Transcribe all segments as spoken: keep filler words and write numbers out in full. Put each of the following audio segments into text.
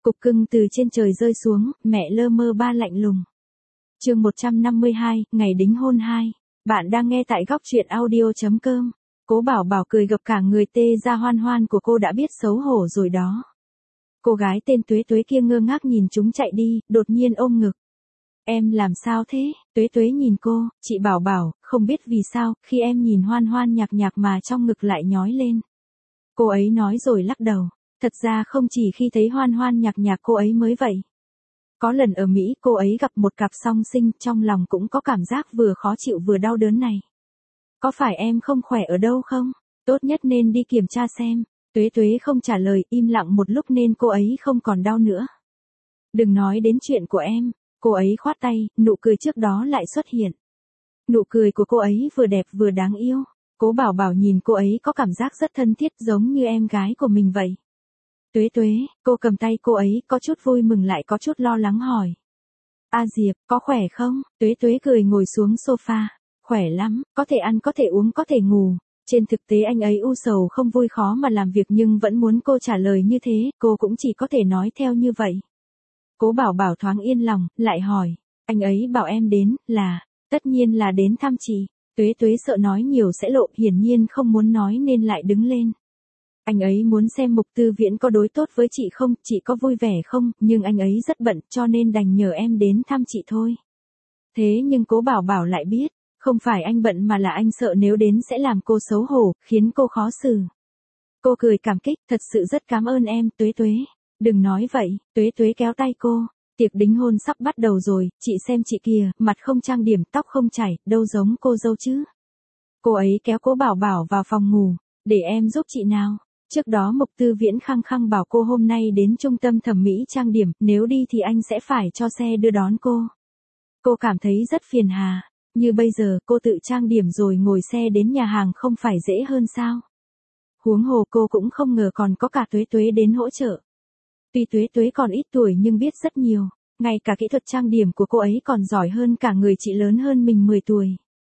Cục cưng từ trên trời rơi xuống, mẹ lơ mơ ba lạnh lùng. Chương một trăm năm mươi hai, ngày đính hôn hai. Bạn đang nghe tại góc truyện audio chấm com. Cố Bảo Bảo cười gập cả người tê ra, Hoan Hoan của cô đã biết xấu hổ rồi đó. Cô gái tên Tuế Tuế kia ngơ ngác nhìn chúng chạy đi, đột nhiên ôm ngực. Em làm sao thế? Tuế Tuế nhìn cô, chị Bảo Bảo, không biết vì sao, khi em nhìn Hoan Hoan nhạc nhạc mà trong ngực lại nhói lên. Cô ấy nói rồi lắc đầu. Thật ra không chỉ khi thấy Hoan Hoan nhạc nhạc cô ấy mới vậy. Có lần ở Mỹ cô ấy gặp một cặp song sinh, trong lòng cũng có cảm giác vừa khó chịu vừa đau đớn này. Có phải em không khỏe ở đâu không? Tốt nhất nên đi kiểm tra xem. Tuế Tuế không trả lời, im lặng một lúc nên cô ấy không còn đau nữa. Đừng nói đến chuyện của em. Cô ấy khoát tay, nụ cười trước đó lại xuất hiện. Nụ cười của cô ấy vừa đẹp vừa đáng yêu. Cố Bảo Bảo nhìn cô ấy có cảm giác rất thân thiết, giống như em gái của mình vậy. Tuế Tuế, cô cầm tay cô ấy, có chút vui mừng lại có chút lo lắng hỏi. A Diệp, có khỏe không? Tuế Tuế cười ngồi xuống sofa. Khỏe lắm, có thể ăn có thể uống có thể ngủ. Trên thực tế anh ấy u sầu không vui khó mà làm việc nhưng vẫn muốn cô trả lời như thế, cô cũng chỉ có thể nói theo như vậy. Cố Bảo Bảo thoáng yên lòng, lại hỏi. Anh ấy bảo em đến, là, tất nhiên là đến thăm chị. Tuế Tuế sợ nói nhiều sẽ lộ, hiển nhiên không muốn nói nên lại đứng lên. Anh ấy muốn xem Mục Tư Viễn có đối tốt với chị không, chị có vui vẻ không, nhưng anh ấy rất bận cho nên đành nhờ em đến thăm chị thôi. Thế nhưng Cố Bảo Bảo lại biết, không phải anh bận mà là anh sợ nếu đến sẽ làm cô xấu hổ, khiến cô khó xử. Cô cười cảm kích, thật sự rất cảm ơn em, Tuế Tuế. Đừng nói vậy, Tuế Tuế kéo tay cô. Tiệc đính hôn sắp bắt đầu rồi, chị xem chị kìa, mặt không trang điểm, tóc không chảy, đâu giống cô dâu chứ. Cô ấy kéo Cố Bảo Bảo vào phòng ngủ, để em giúp chị nào. Trước đó Mục Tư Viễn khăng khăng bảo cô hôm nay đến trung tâm thẩm mỹ trang điểm, nếu đi thì anh sẽ phải cho xe đưa đón cô. Cô cảm thấy rất phiền hà, như bây giờ cô tự trang điểm rồi ngồi xe đến nhà hàng không phải dễ hơn sao. Huống hồ cô cũng không ngờ còn có cả Tuế Tuế đến hỗ trợ. Tuy Tuế Tuế còn ít tuổi nhưng biết rất nhiều, ngay cả kỹ thuật trang điểm của cô ấy còn giỏi hơn cả người chị lớn hơn mình mười tuổi.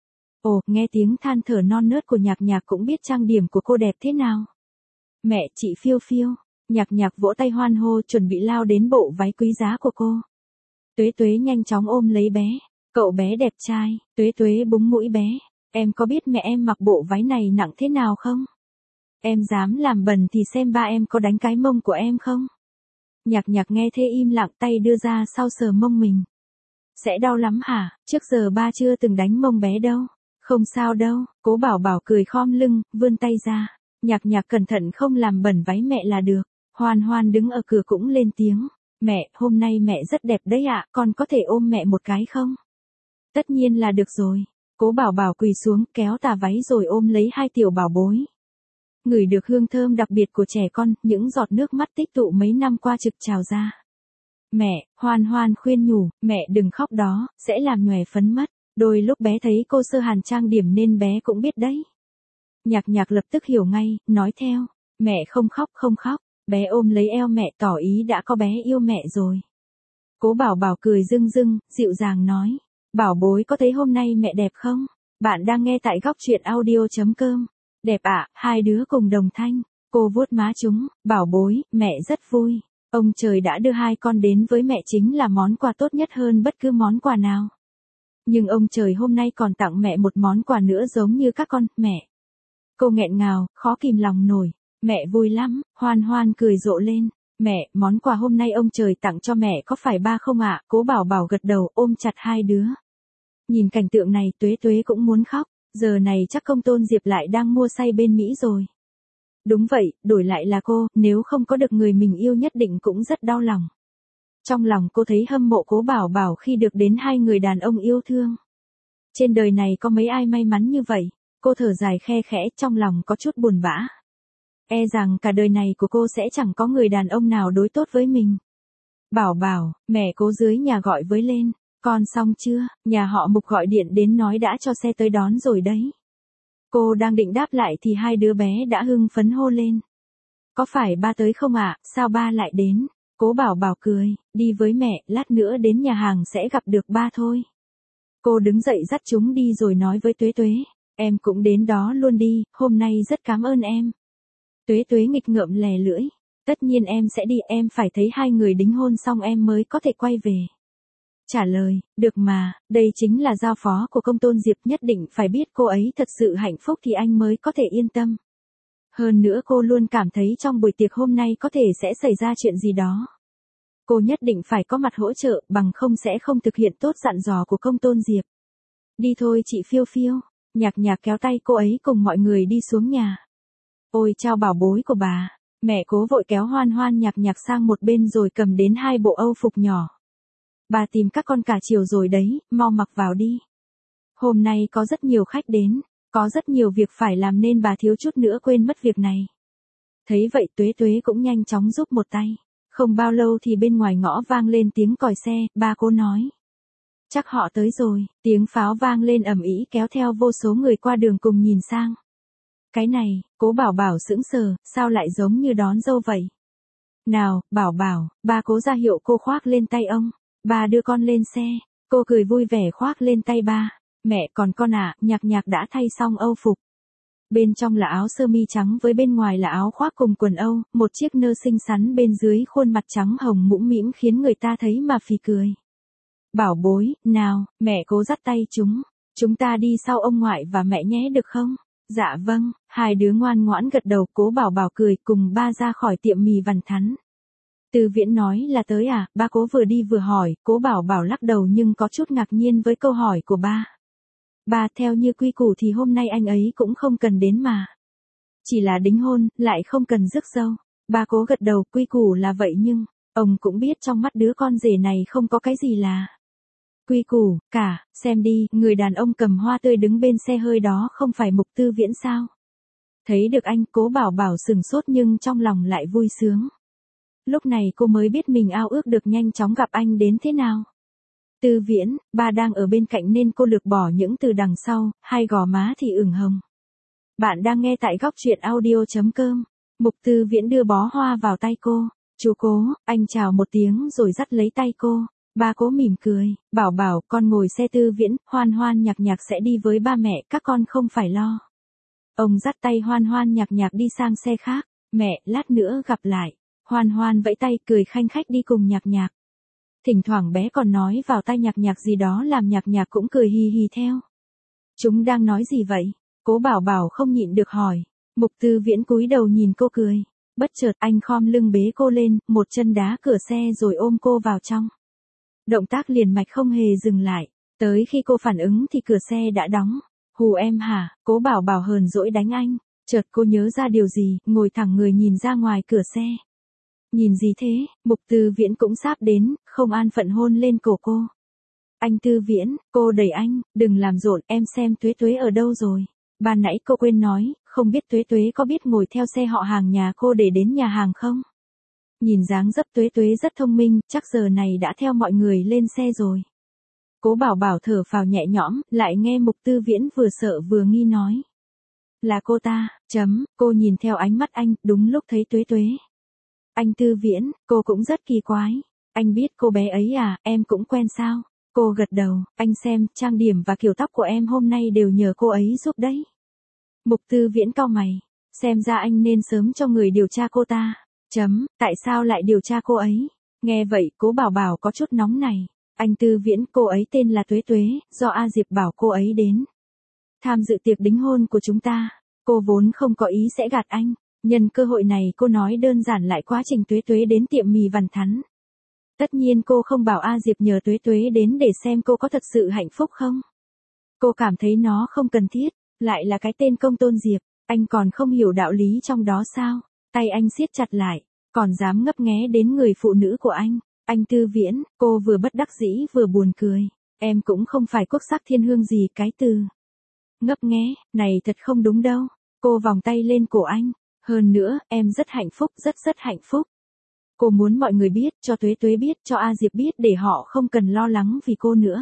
Ồ, nghe tiếng than thở non nớt của Nhạc Nhạc cũng biết trang điểm của cô đẹp thế nào. Mẹ, chị Phiêu Phiêu. Nhạc Nhạc vỗ tay hoan hô chuẩn bị lao đến bộ váy quý giá của cô. Tuế Tuế nhanh chóng ôm lấy bé. Cậu bé đẹp trai. Tuế Tuế búng mũi bé. Em có biết mẹ em mặc bộ váy này nặng thế nào không? Em dám làm bẩn thì xem ba em có đánh cái mông của em không? Nhạc Nhạc nghe thế im lặng, tay đưa ra sau sờ mông mình. Sẽ đau lắm hả? Trước giờ ba chưa từng đánh mông bé đâu. Không sao đâu. Cố Bảo Bảo cười khom lưng, vươn tay ra. Nhạc Nhạc cẩn thận không làm bẩn váy mẹ là được. Hoan Hoan đứng ở cửa cũng lên tiếng. Mẹ, hôm nay mẹ rất đẹp đấy ạ, con có thể ôm mẹ một cái không? Tất nhiên là được rồi. Cố Bảo Bảo quỳ xuống kéo tà váy rồi ôm lấy hai tiểu bảo bối. Ngửi được hương thơm đặc biệt của trẻ con, những giọt nước mắt tích tụ mấy năm qua trực trào ra. Mẹ, Hoan Hoan khuyên nhủ, mẹ đừng khóc đó, sẽ làm nhòe phấn mất. Đôi lúc bé thấy cô Sơ Hàn trang điểm nên bé cũng biết đấy. Nhạc Nhạc lập tức hiểu ngay, nói theo. Mẹ không khóc không khóc. Bé ôm lấy eo mẹ tỏ ý đã có bé yêu mẹ rồi. Cố Bảo Bảo cười rưng rưng, dịu dàng nói. Bảo bối có thấy hôm nay mẹ đẹp không? Bạn đang nghe tại góc truyện audio chấm com. Đẹp ạ, à, hai đứa cùng đồng thanh. Cô vuốt má chúng, bảo bối, mẹ rất vui. Ông trời đã đưa hai con đến với mẹ chính là món quà tốt nhất hơn bất cứ món quà nào. Nhưng ông trời hôm nay còn tặng mẹ một món quà nữa giống như các con, mẹ. Cô nghẹn ngào, khó kìm lòng nổi. Mẹ vui lắm, Hoan Hoan cười rộ lên. Mẹ, món quà hôm nay ông trời tặng cho mẹ có phải ba không ạ? À? Cố Bảo Bảo gật đầu ôm chặt hai đứa. Nhìn cảnh tượng này Tuế Tuế cũng muốn khóc. Giờ này chắc Công Tôn Diệp lại đang mua say bên Mỹ rồi. Đúng vậy, đổi lại là cô, nếu không có được người mình yêu nhất định cũng rất đau lòng. Trong lòng cô thấy hâm mộ Cố Bảo Bảo khi được đến hai người đàn ông yêu thương. Trên đời này có mấy ai may mắn như vậy. Cô thở dài khe khẽ, trong lòng có chút buồn bã. E rằng cả đời này của cô sẽ chẳng có người đàn ông nào đối tốt với mình. Bảo Bảo, mẹ Cố dưới nhà gọi với lên. Con xong chưa? Nhà họ Mục gọi điện đến nói đã cho xe tới đón rồi đấy. Cô đang định đáp lại thì hai đứa bé đã hưng phấn hô lên. Có phải ba tới không ạ? À? Sao ba lại đến? Cố Bảo Bảo cười, đi với mẹ, lát nữa đến nhà hàng sẽ gặp được ba thôi. Cô đứng dậy dắt chúng đi rồi nói với Tuế Tuế. Em cũng đến đó luôn đi, hôm nay rất cảm ơn em. Tuế Tuế nghịch ngợm lè lưỡi. Tất nhiên em sẽ đi, em phải thấy hai người đính hôn xong em mới có thể quay về. Trả lời, được mà, đây chính là giao phó của công tôn Diệp, nhất định phải biết cô ấy thật sự hạnh phúc thì anh mới có thể yên tâm. Hơn nữa cô luôn cảm thấy trong buổi tiệc hôm nay có thể sẽ xảy ra chuyện gì đó. Cô nhất định phải có mặt hỗ trợ, bằng không sẽ không thực hiện tốt dặn dò của công tôn Diệp. Đi thôi chị Phiêu Phiêu. Nhạc Nhạc kéo tay cô ấy cùng mọi người đi xuống nhà. Ôi chao bảo bối của bà. Mẹ Cố vội kéo Hoan Hoan Nhạc Nhạc sang một bên rồi cầm đến hai bộ âu phục nhỏ. Bà tìm các con cả chiều rồi đấy, mau mặc vào đi. Hôm nay có rất nhiều khách đến, có rất nhiều việc phải làm nên bà thiếu chút nữa quên mất việc này. Thấy vậy Tuế Tuế cũng nhanh chóng giúp một tay. Không bao lâu thì bên ngoài ngõ vang lên tiếng còi xe, ba Cố nói. Chắc họ tới rồi, tiếng pháo vang lên ầm ĩ kéo theo vô số người qua đường cùng nhìn sang. Cái này, Cố Bảo Bảo sững sờ, sao lại giống như đón dâu vậy? Nào, Bảo Bảo, ba Cố ra hiệu cô khoác lên tay ông. Ba đưa con lên xe, cô cười vui vẻ khoác lên tay ba. Mẹ còn con à, Nhạc Nhạc đã thay xong âu phục. Bên trong là áo sơ mi trắng với bên ngoài là áo khoác cùng quần âu, một chiếc nơ xinh xắn bên dưới khuôn mặt trắng hồng mũm mĩm khiến người ta thấy mà phì cười. Bảo bối, nào, mẹ Cố dắt tay chúng, chúng ta đi sau ông ngoại và mẹ nhé được không? Dạ vâng, hai đứa ngoan ngoãn gật đầu. Cố Bảo Bảo cười cùng ba ra khỏi tiệm mì Vằn Thắn. Từ Viễn nói là tới à, ba Cố vừa đi vừa hỏi, Cố Bảo Bảo lắc đầu nhưng có chút ngạc nhiên với câu hỏi của ba. Ba, theo như quy củ thì hôm nay anh ấy cũng không cần đến mà. Chỉ là đính hôn, lại không cần rước dâu. Ba Cố gật đầu, quy củ là vậy nhưng, ông cũng biết trong mắt đứa con rể này không có cái gì là quy củ cả. Xem đi, người đàn ông cầm hoa tươi đứng bên xe hơi đó không phải Mục Tư Viễn sao? Thấy được anh, Cố Bảo Bảo sừng sốt nhưng trong lòng lại vui sướng. Lúc này cô mới biết mình ao ước được nhanh chóng gặp anh đến thế nào. Tư Viễn, ba đang ở bên cạnh nên cô lược bỏ những từ đằng sau, hai gò má thì ửng hồng. Bạn đang nghe tại góc truyện audio.com. Mục Tư Viễn đưa bó hoa vào tay cô. Chú Cố, anh chào một tiếng rồi dắt lấy tay cô. Ba Cố mỉm cười, Bảo Bảo, con ngồi xe Tư Viễn, Hoan Hoan Nhạc Nhạc sẽ đi với ba mẹ, các con không phải lo. Ông dắt tay Hoan Hoan Nhạc Nhạc đi sang xe khác. Mẹ, lát nữa gặp lại. Hoan Hoan vẫy tay cười khanh khách đi cùng Nhạc Nhạc. Thỉnh thoảng bé còn nói vào tai Nhạc Nhạc gì đó làm Nhạc Nhạc cũng cười hì hì theo. Chúng đang nói gì vậy? Cố Bảo Bảo không nhịn được hỏi. Mục Tư Viễn cúi đầu nhìn cô cười. Bất chợt anh khom lưng bế cô lên, một chân đá cửa xe rồi ôm cô vào trong. Động tác liền mạch không hề dừng lại. Tới khi cô phản ứng thì cửa xe đã đóng. Hù em hả? Cố Bảo Bảo hờn dỗi đánh anh. Chợt cô nhớ ra điều gì, ngồi thẳng người nhìn ra ngoài cửa xe. Nhìn gì thế? Mục Tư Viễn cũng sắp đến, không an phận hôn lên cổ cô. Anh Tư Viễn, cô đẩy anh, đừng làm rộn, em xem Tuế Tuế ở đâu rồi. Ban nãy cô quên nói, không biết Tuế Tuế có biết ngồi theo xe họ hàng nhà cô để đến nhà hàng không? Nhìn dáng dấp Tuế Tuế rất thông minh, chắc giờ này đã theo mọi người lên xe rồi. Cố Bảo Bảo thở phào nhẹ nhõm, lại nghe Mục Tư Viễn vừa sợ vừa nghi nói. Là cô ta, chấm, cô nhìn theo ánh mắt anh, đúng lúc thấy Tuế Tuế. Anh Tư Viễn, cô cũng rất kỳ quái. Anh biết cô bé ấy à, em cũng quen sao? Cô gật đầu, anh xem, trang điểm và kiểu tóc của em hôm nay đều nhờ cô ấy giúp đấy. Mục Tư Viễn cau mày, xem ra anh nên sớm cho người điều tra cô ta. Chấm, tại sao lại điều tra cô ấy? Nghe vậy, Cố Bảo Bảo có chút nóng này. Anh Tư Viễn, cô ấy tên là Tuế Tuế, do A Diệp bảo cô ấy đến tham dự tiệc đính hôn của chúng ta. Cô vốn không có ý sẽ gạt anh. Nhân cơ hội này cô nói đơn giản lại quá trình Tuế Tuế đến tiệm mì Vằn Thắn. Tất nhiên cô không bảo A Diệp nhờ Tuế Tuế đến để xem cô có thật sự hạnh phúc không. Cô cảm thấy nó không cần thiết, lại là cái tên công tôn Diệp, anh còn không hiểu đạo lý trong đó sao? Tay anh siết chặt lại, còn dám ngấp nghé đến người phụ nữ của anh. Anh Tư Viễn, cô vừa bất đắc dĩ vừa buồn cười. Em cũng không phải quốc sắc thiên hương gì, cái từ ngấp nghé này thật không đúng đâu. Cô vòng tay lên cổ anh. Hơn nữa, em rất hạnh phúc, rất rất hạnh phúc. Cô muốn mọi người biết, cho Tuế Tuế biết, cho A Diệp biết để họ không cần lo lắng vì cô nữa.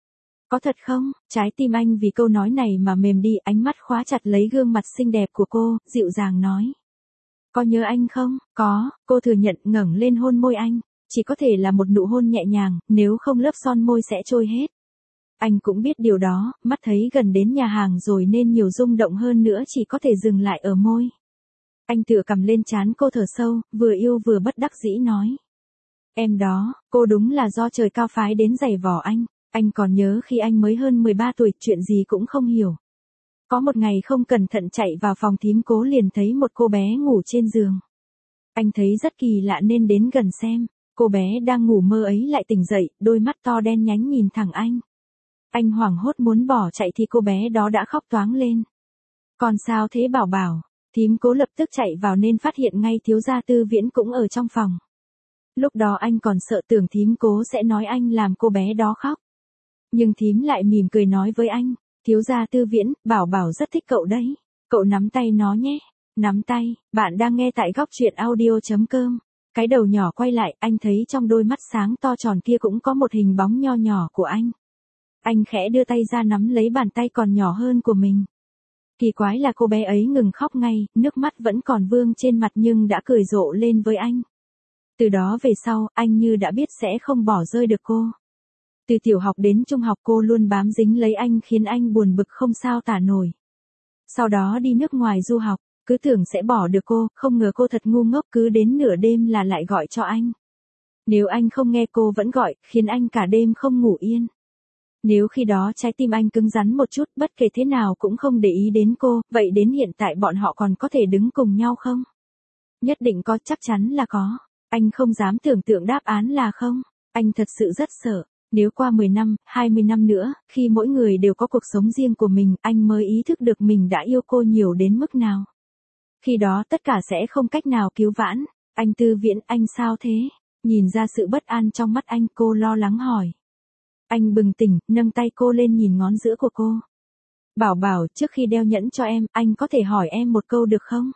Có thật không? Trái tim anh vì câu nói này mà mềm đi, ánh mắt khóa chặt lấy gương mặt xinh đẹp của cô, dịu dàng nói. Có nhớ anh không? Có, cô thừa nhận, ngẩng lên hôn môi anh. Chỉ có thể là một nụ hôn nhẹ nhàng, nếu không lớp son môi sẽ trôi hết. Anh cũng biết điều đó, mắt thấy gần đến nhà hàng rồi nên nhiều rung động hơn nữa chỉ có thể dừng lại ở môi. Anh tựa cầm lên trán cô thở sâu, vừa yêu vừa bất đắc dĩ nói. Em đó, cô đúng là do trời cao phái đến giày vò anh. Anh còn nhớ khi anh mới hơn mười ba tuổi, chuyện gì cũng không hiểu. Có một ngày không cẩn thận chạy vào phòng thím Cố liền thấy một cô bé ngủ trên giường. Anh thấy rất kỳ lạ nên đến gần xem. Cô bé đang ngủ mơ ấy lại tỉnh dậy, đôi mắt to đen nhánh nhìn thẳng anh. Anh hoảng hốt muốn bỏ chạy thì cô bé đó đã khóc toáng lên. Còn sao thế Bảo Bảo? Thím Cố lập tức chạy vào nên phát hiện ngay thiếu gia Tư Viễn cũng ở trong phòng. Lúc đó anh còn sợ tưởng thím Cố sẽ nói anh làm cô bé đó khóc. Nhưng thím lại mỉm cười nói với anh, thiếu gia Tư Viễn, Bảo Bảo rất thích cậu đấy. Cậu nắm tay nó nhé. Nắm tay, bạn đang nghe tại góc truyện audio chấm com. Cái đầu nhỏ quay lại, anh thấy trong đôi mắt sáng to tròn kia cũng có một hình bóng nho nhỏ của anh. Anh khẽ đưa tay ra nắm lấy bàn tay còn nhỏ hơn của mình. Kỳ quái là cô bé ấy ngừng khóc ngay, nước mắt vẫn còn vương trên mặt nhưng đã cười rộ lên với anh. Từ đó về sau, anh như đã biết sẽ không bỏ rơi được cô. Từ tiểu học đến trung học cô luôn bám dính lấy anh khiến anh buồn bực không sao tả nổi. Sau đó đi nước ngoài du học, cứ tưởng sẽ bỏ được cô, không ngờ cô thật ngu ngốc, cứ đến nửa đêm là lại gọi cho anh. Nếu anh không nghe cô vẫn gọi, khiến anh cả đêm không ngủ yên. Nếu khi đó trái tim anh cứng rắn một chút, bất kể thế nào cũng không để ý đến cô, vậy đến hiện tại bọn họ còn có thể đứng cùng nhau không? Nhất định có, chắc chắn là có. Anh không dám tưởng tượng đáp án là không. Anh thật sự rất sợ. Nếu qua mười năm, hai mươi năm nữa, khi mỗi người đều có cuộc sống riêng của mình, anh mới ý thức được mình đã yêu cô nhiều đến mức nào. Khi đó tất cả sẽ không cách nào cứu vãn. Anh Tư Viễn, anh sao thế? Nhìn ra sự bất an trong mắt anh, cô lo lắng hỏi. Anh bừng tỉnh, nâng tay cô lên nhìn ngón giữa của cô. Bảo Bảo, trước khi đeo nhẫn cho em, anh có thể hỏi em một câu được không?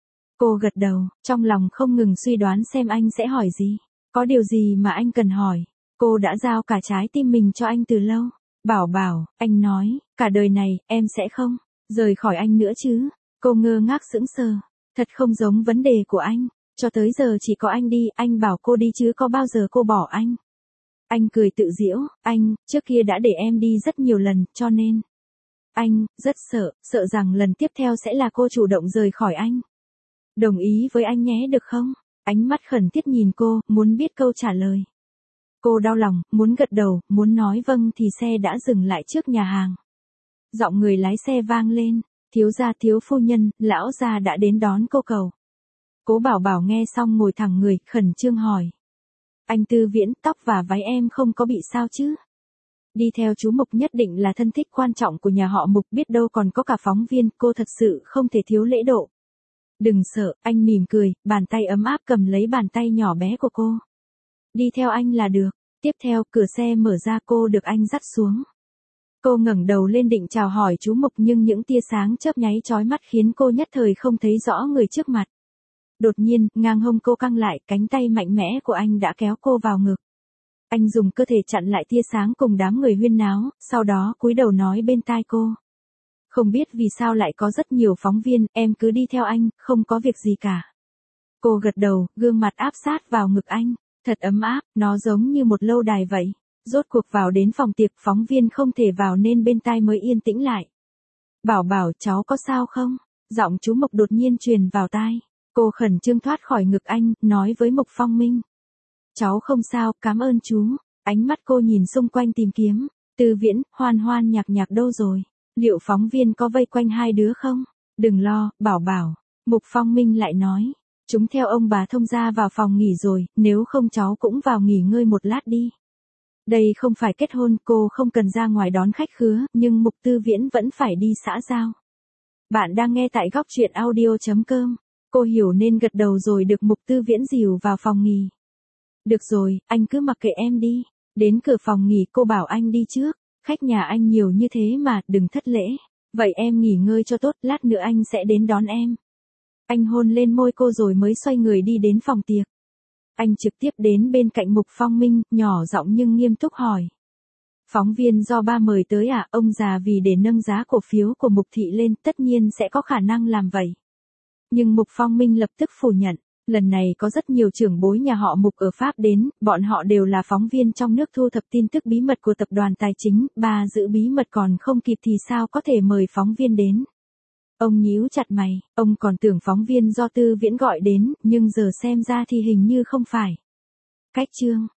Cô gật đầu, trong lòng không ngừng suy đoán xem anh sẽ hỏi gì. Có điều gì mà anh cần hỏi? Cô đã giao cả trái tim mình cho anh từ lâu. Bảo Bảo, anh nói, cả đời này, em sẽ không rời khỏi anh nữa chứ? Cô ngơ ngác sững sờ. Thật không giống vấn đề của anh. Cho tới giờ chỉ có anh đi, anh bảo cô đi chứ có bao giờ cô bỏ anh. Anh cười tự giễu, anh, trước kia đã để em đi rất nhiều lần, cho nên. Anh, rất sợ, sợ rằng lần tiếp theo sẽ là cô chủ động rời khỏi anh. Đồng ý với anh nhé được không? Ánh mắt khẩn thiết nhìn cô, muốn biết câu trả lời. Cô đau lòng, muốn gật đầu, muốn nói vâng thì xe đã dừng lại trước nhà hàng. Giọng người lái xe vang lên, thiếu gia thiếu phu nhân, lão gia đã đến đón cô cầu. Cố Bảo Bảo nghe xong ngồi thẳng người, khẩn trương hỏi. Anh Tư Viễn, tóc và váy em không có bị sao chứ? Đi theo chú Mục nhất định là thân thích quan trọng của nhà họ Mục, biết đâu còn có cả phóng viên, cô thật sự không thể thiếu lễ độ. Đừng sợ, anh mỉm cười, bàn tay ấm áp cầm lấy bàn tay nhỏ bé của cô. Đi theo anh là được. Tiếp theo, cửa xe mở ra, cô được anh dắt xuống. Cô ngẩng đầu lên định chào hỏi chú Mục nhưng những tia sáng chớp nháy chói mắt khiến cô nhất thời không thấy rõ người trước mặt. Đột nhiên, ngang hông cô căng lại, cánh tay mạnh mẽ của anh đã kéo cô vào ngực. Anh dùng cơ thể chặn lại tia sáng cùng đám người huyên náo, sau đó cúi đầu nói bên tai cô. Không biết vì sao lại có rất nhiều phóng viên, em cứ đi theo anh, không có việc gì cả. Cô gật đầu, gương mặt áp sát vào ngực anh. Thật ấm áp, nó giống như một lâu đài vậy. Rốt cuộc vào đến phòng tiệc, phóng viên không thể vào nên bên tai mới yên tĩnh lại. Bảo Bảo, cháu có sao không? Giọng chú Mục đột nhiên truyền vào tai. Cô khẩn trương thoát khỏi ngực anh, nói với Mục Phong Minh. Cháu không sao, cảm ơn chú. Ánh mắt cô nhìn xung quanh tìm kiếm. Tư Viễn, Hoan Hoan Nhạc Nhạc đâu rồi? Liệu phóng viên có vây quanh hai đứa không? Đừng lo, Bảo Bảo. Mục Phong Minh lại nói. Chúng theo ông bà thông gia vào phòng nghỉ rồi, nếu không cháu cũng vào nghỉ ngơi một lát đi. Đây không phải kết hôn, cô không cần ra ngoài đón khách khứa, nhưng Mục Tư Viễn vẫn phải đi xã giao. Bạn đang nghe tại góc truyện audio chấm com. Cô hiểu nên gật đầu rồi được Mục Tư Viễn dìu vào phòng nghỉ. Được rồi, anh cứ mặc kệ em đi. Đến cửa phòng nghỉ cô bảo anh đi trước. Khách nhà anh nhiều như thế mà, đừng thất lễ. Vậy em nghỉ ngơi cho tốt, lát nữa anh sẽ đến đón em. Anh hôn lên môi cô rồi mới xoay người đi đến phòng tiệc. Anh trực tiếp đến bên cạnh Mục Phong Minh, nhỏ giọng nhưng nghiêm túc hỏi. Phóng viên do ba mời tới à? Ông già vì để nâng giá cổ phiếu của Mục Thị lên, tất nhiên sẽ có khả năng làm vậy. Nhưng Mục Phong Minh lập tức phủ nhận. Lần này có rất nhiều trưởng bối nhà họ Mục ở Pháp đến, bọn họ đều là phóng viên trong nước thu thập tin tức bí mật của tập đoàn tài chính, bà giữ bí mật còn không kịp thì sao có thể mời phóng viên đến. Ông nhíu chặt mày, ông còn tưởng phóng viên do Tư Viễn gọi đến, nhưng giờ xem ra thì hình như không phải. Cách chương